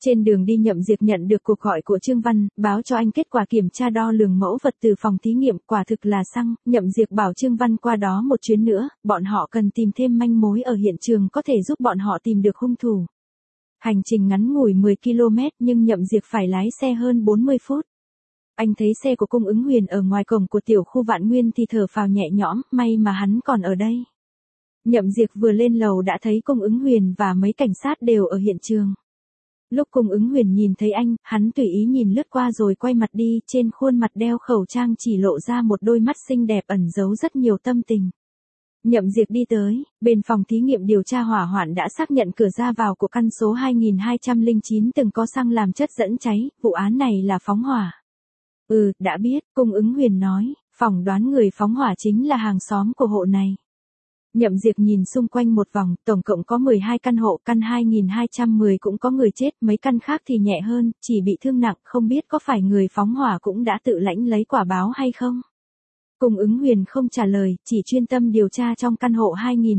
Trên đường đi Nhậm Diệp nhận được cuộc gọi của Trương Văn, báo cho anh kết quả kiểm tra đo lường mẫu vật từ phòng thí nghiệm, quả thực là xăng. Nhậm Diệp bảo Trương Văn qua đó một chuyến nữa, bọn họ cần tìm thêm manh mối ở hiện trường có thể giúp bọn họ tìm được hung thủ. Hành trình ngắn ngủi 10 km nhưng Nhậm Diệp phải lái xe hơn 40 phút. Anh thấy xe của Cung Ứng Huyền ở ngoài cổng của tiểu khu Vạn Nguyên thì thở phào nhẹ nhõm, may mà hắn còn ở đây. Nhậm Diệp vừa lên lầu đã thấy Cung Ứng Huyền và mấy cảnh sát đều ở hiện trường. Lúc Cung Ứng Huyền nhìn thấy anh, hắn tùy ý nhìn lướt qua rồi quay mặt đi, trên khuôn mặt đeo khẩu trang chỉ lộ ra một đôi mắt xinh đẹp ẩn giấu rất nhiều tâm tình. Nhậm Diệp đi tới, bên phòng thí nghiệm điều tra hỏa hoạn đã xác nhận cửa ra vào của căn số 2209 từng có xăng làm chất dẫn cháy, vụ án này là phóng hỏa. Đã biết, Cung Ứng Huyền nói, phỏng đoán người phóng hỏa chính là hàng xóm của hộ này. Nhậm Diệp nhìn xung quanh một vòng, tổng cộng có 12 căn hộ, căn 2210 cũng có người chết, mấy căn khác thì nhẹ hơn, chỉ bị thương nặng, không biết có phải người phóng hỏa cũng đã tự lãnh lấy quả báo hay không. Cung Ứng Huyền không trả lời, chỉ chuyên tâm điều tra trong căn hộ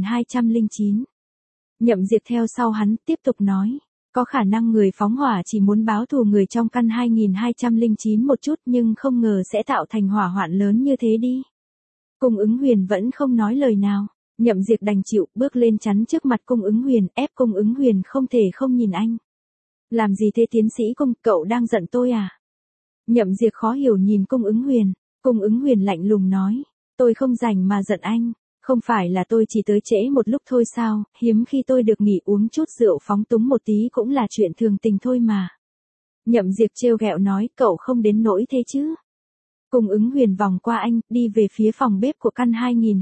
2209. Nhậm Diệp theo sau hắn, tiếp tục nói, có khả năng người phóng hỏa chỉ muốn báo thù người trong căn 2209 một chút nhưng không ngờ sẽ tạo thành hỏa hoạn lớn như thế đi. Cung Ứng Huyền vẫn không nói lời nào. Nhậm Diệp đành chịu, bước lên chắn trước mặt Cung Ứng Huyền, ép Cung Ứng Huyền không thể không nhìn anh. Làm gì thế tiến sĩ Cung, cậu đang giận tôi à? Nhậm Diệp khó hiểu nhìn Cung Ứng Huyền. Cung Ứng Huyền lạnh lùng nói, tôi không rảnh mà giận anh, không phải là tôi chỉ tới trễ một lúc thôi sao, hiếm khi tôi được nghỉ uống chút rượu phóng túng một tí cũng là chuyện thường tình thôi mà. Nhậm Diệp trêu ghẹo nói, cậu không đến nỗi thế chứ. Cung Ứng Huyền vòng qua anh, đi về phía phòng bếp của căn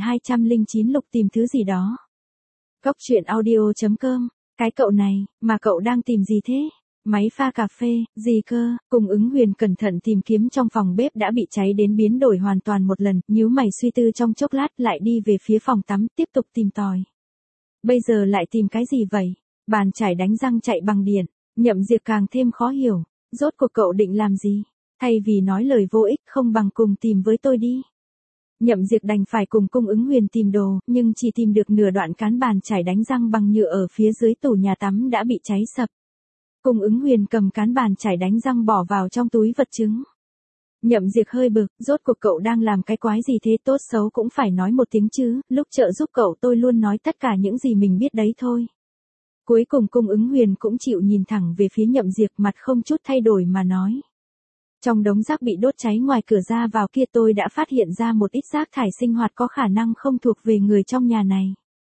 2209 lục tìm thứ gì đó. Góc truyện audio.com, cái cậu này, mà cậu đang tìm gì thế? Máy pha cà phê, gì cơ? Cung Ứng Huyền cẩn thận tìm kiếm trong phòng bếp đã bị cháy đến biến đổi hoàn toàn một lần, nhíu mày suy tư trong chốc lát lại đi về phía phòng tắm tiếp tục tìm tòi. Bây giờ lại tìm cái gì vậy? Bàn chải đánh răng chạy bằng điện. Nhậm Diệp càng thêm khó hiểu, rốt cuộc cậu định làm gì? Thay vì nói lời vô ích không bằng cùng tìm với tôi đi. Nhậm Diệp đành phải cùng Cung Ứng Huyền tìm đồ, nhưng chỉ tìm được nửa đoạn cán bàn chải đánh răng bằng nhựa ở phía dưới tủ nhà tắm đã bị cháy sập. Cung Ứng Huyền cầm cán bàn chải đánh răng bỏ vào trong túi vật chứng. Nhậm Diệp hơi bực, rốt cuộc cậu đang làm cái quái gì thế, tốt xấu cũng phải nói một tiếng chứ, lúc trợ giúp cậu tôi luôn nói tất cả những gì mình biết đấy thôi. Cuối cùng Cung Ứng Huyền cũng chịu nhìn thẳng về phía Nhậm Diệp, mặt không chút thay đổi mà nói. Trong đống rác bị đốt cháy ngoài cửa ra vào kia tôi đã phát hiện ra một ít rác thải sinh hoạt có khả năng không thuộc về người trong nhà này.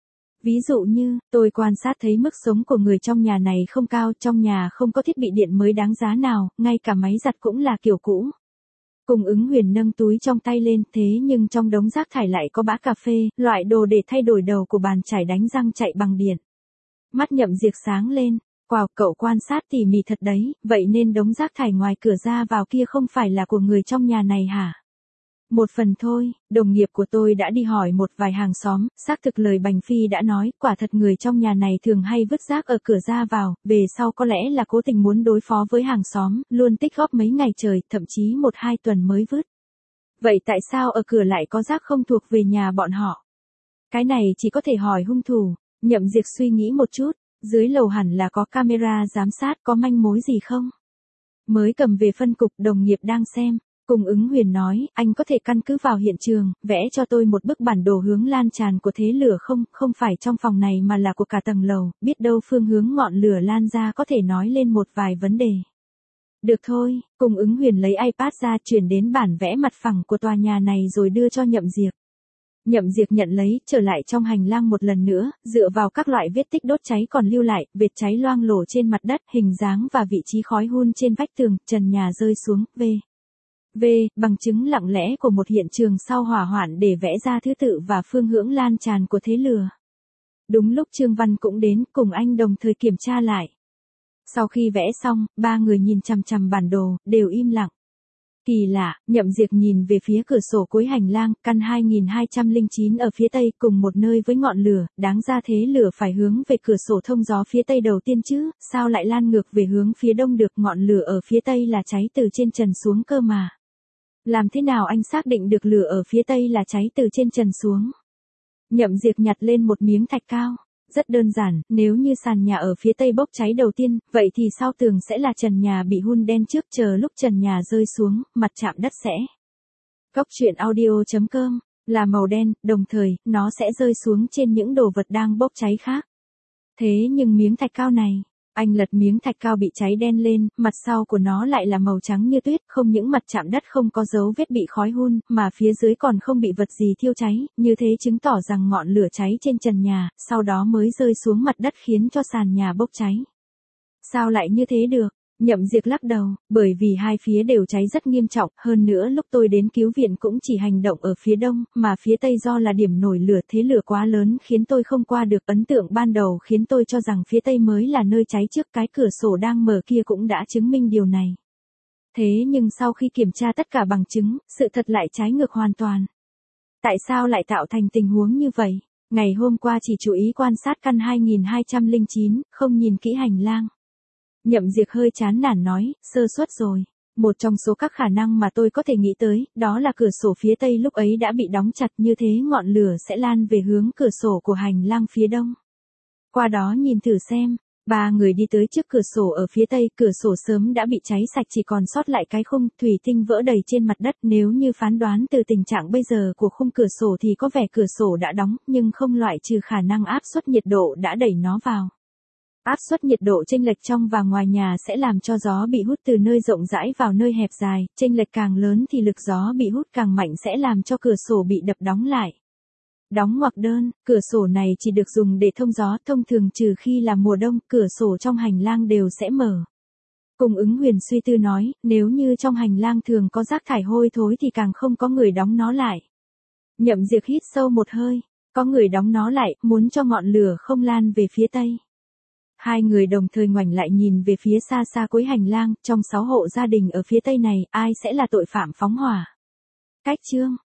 Ví dụ như, tôi quan sát thấy mức sống của người trong nhà này không cao, trong nhà không có thiết bị điện mới đáng giá nào, ngay cả máy giặt cũng là kiểu cũ. Cung Ứng Huyền nâng túi trong tay lên, thế nhưng trong đống rác thải lại có bã cà phê, loại đồ để thay đổi đầu của bàn chải đánh răng chạy bằng điện. Mắt Nhậm Diệp sáng lên. Wow, cậu quan sát tỉ mỉ thật đấy, vậy nên đống rác thải ngoài cửa ra vào kia không phải là của người trong nhà này hả? Một phần thôi, đồng nghiệp của tôi đã đi hỏi một vài hàng xóm, xác thực lời Bành Phi đã nói, quả thật người trong nhà này thường hay vứt rác ở cửa ra vào, về sau có lẽ là cố tình muốn đối phó với hàng xóm, luôn tích góp mấy ngày trời, thậm chí 1-2 tuần mới vứt. Vậy tại sao ở cửa lại có rác không thuộc về nhà bọn họ? Cái này chỉ có thể hỏi hung thủ. Nhậm Diệp suy nghĩ một chút. Dưới lầu hẳn là có camera giám sát, có manh mối gì không? Mới cầm về phân cục, đồng nghiệp đang xem. Cung Ứng Huyền nói, anh có thể căn cứ vào hiện trường, vẽ cho tôi một bức bản đồ hướng lan tràn của thế lửa không, không phải trong phòng này mà là của cả tầng lầu, biết đâu phương hướng ngọn lửa lan ra có thể nói lên một vài vấn đề. Được thôi, Cung Ứng Huyền lấy iPad ra chuyển đến bản vẽ mặt phẳng của tòa nhà này rồi đưa cho Nhậm Diệp. Nhậm Diệp nhận lấy, trở lại trong hành lang một lần nữa, dựa vào các loại vết tích đốt cháy còn lưu lại, vệt cháy loang lổ trên mặt đất, hình dáng và vị trí khói hun trên vách tường, trần nhà rơi xuống, bằng chứng lặng lẽ của một hiện trường sau hỏa hoạn để vẽ ra thứ tự và phương hướng lan tràn của thế lửa. Đúng lúc Trương Văn cũng đến, cùng anh đồng thời kiểm tra lại. Sau khi vẽ xong, ba người nhìn chằm chằm bản đồ, đều im lặng. Kỳ lạ, Nhậm Diệp nhìn về phía cửa sổ cuối hành lang, căn 2209 ở phía tây cùng một nơi với ngọn lửa, đáng ra thế lửa phải hướng về cửa sổ thông gió phía tây đầu tiên chứ, sao lại lan ngược về hướng phía đông được, ngọn lửa ở phía tây là cháy từ trên trần xuống cơ mà. Làm thế nào anh xác định được lửa ở phía tây là cháy từ trên trần xuống? Nhậm Diệp nhặt lên một miếng thạch cao. Rất đơn giản, nếu như sàn nhà ở phía tây bốc cháy đầu tiên, vậy thì sau tường sẽ là trần nhà bị hun đen trước, chờ lúc trần nhà rơi xuống, mặt chạm đất sẽ. Cốc truyện audio.com là màu đen, đồng thời, nó sẽ rơi xuống trên những đồ vật đang bốc cháy khác. Thế nhưng miếng thạch cao này, anh lật miếng thạch cao bị cháy đen lên, mặt sau của nó lại là màu trắng như tuyết, không những mặt chạm đất không có dấu vết bị khói hun, mà phía dưới còn không bị vật gì thiêu cháy, như thế chứng tỏ rằng ngọn lửa cháy trên trần nhà, sau đó mới rơi xuống mặt đất khiến cho sàn nhà bốc cháy. Sao lại như thế được? Nhậm Diệc lắc đầu, bởi vì hai phía đều cháy rất nghiêm trọng, hơn nữa lúc tôi đến cứu viện cũng chỉ hành động ở phía đông, mà phía tây do là điểm nổi lửa, thế lửa quá lớn khiến tôi không qua được, ấn tượng ban đầu khiến tôi cho rằng phía tây mới là nơi cháy trước, cái cửa sổ đang mở kia cũng đã chứng minh điều này. Thế nhưng sau khi kiểm tra tất cả bằng chứng, sự thật lại trái ngược hoàn toàn. Tại sao lại tạo thành tình huống như vậy? Ngày hôm qua chỉ chú ý quan sát căn 2209, không nhìn kỹ hành lang. Nhậm Diệc hơi chán nản nói, sơ suất rồi. Một trong số các khả năng mà tôi có thể nghĩ tới, đó là cửa sổ phía tây lúc ấy đã bị đóng chặt, như thế ngọn lửa sẽ lan về hướng cửa sổ của hành lang phía đông. Qua đó nhìn thử xem, ba người đi tới trước cửa sổ ở phía tây, cửa sổ sớm đã bị cháy sạch, chỉ còn sót lại cái khung, thủy tinh vỡ đầy trên mặt đất. Nếu như phán đoán từ tình trạng bây giờ của khung cửa sổ thì có vẻ cửa sổ đã đóng, nhưng không loại trừ khả năng áp suất nhiệt độ đã đẩy nó vào. Áp suất nhiệt độ chênh lệch trong và ngoài nhà sẽ làm cho gió bị hút từ nơi rộng rãi vào nơi hẹp dài, chênh lệch càng lớn thì lực gió bị hút càng mạnh sẽ làm cho cửa sổ bị đập đóng lại. Đóng ngoặc đơn, cửa sổ này chỉ được dùng để thông gió, thông thường trừ khi là mùa đông, cửa sổ trong hành lang đều sẽ mở. Cung ứng Huyền suy tư nói, nếu như trong hành lang thường có rác thải hôi thối thì càng không có người đóng nó lại. Nhậm Diệc hít sâu một hơi, có người đóng nó lại, muốn cho ngọn lửa không lan về phía tây. Hai người đồng thời ngoảnh lại nhìn về phía xa xa cuối hành lang, trong 6 hộ gia đình ở phía tây này, ai sẽ là tội phạm phóng hỏa? Cách chương